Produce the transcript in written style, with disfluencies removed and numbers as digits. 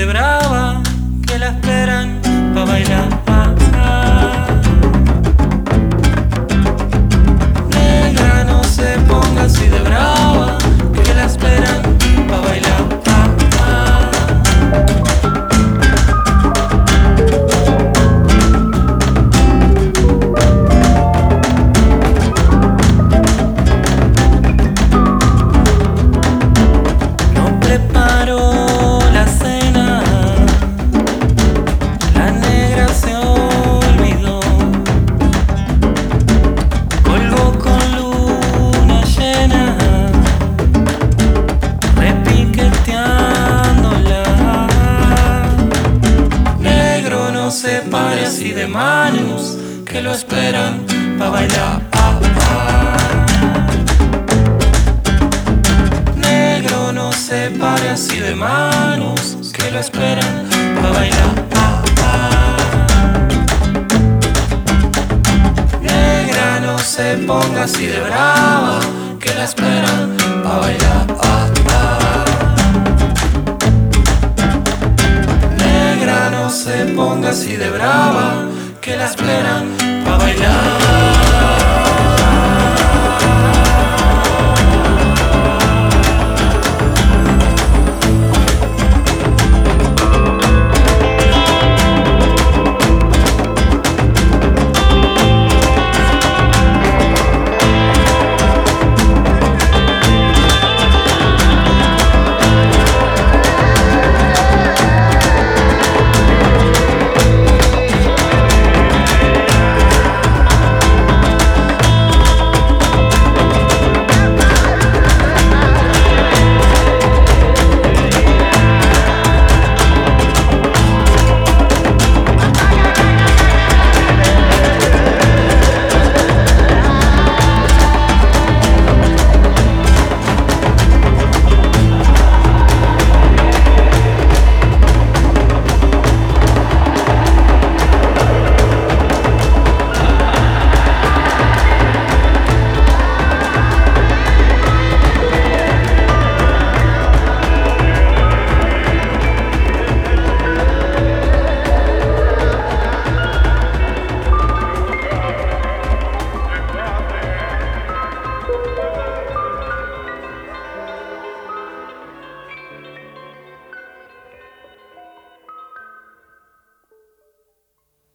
de brava, que la esperan pa' bailar. Negra, no se ponga así de brava, que la esperan pa' bailar. Se pare así de manos, que lo esperan pa' bailar. Negro, no se pare así de manos, que lo esperan pa' bailar. Negra, no se ponga así de brava, que la esperan pa' bailar. No se ponga así de brava, que la esperan pa' bailar.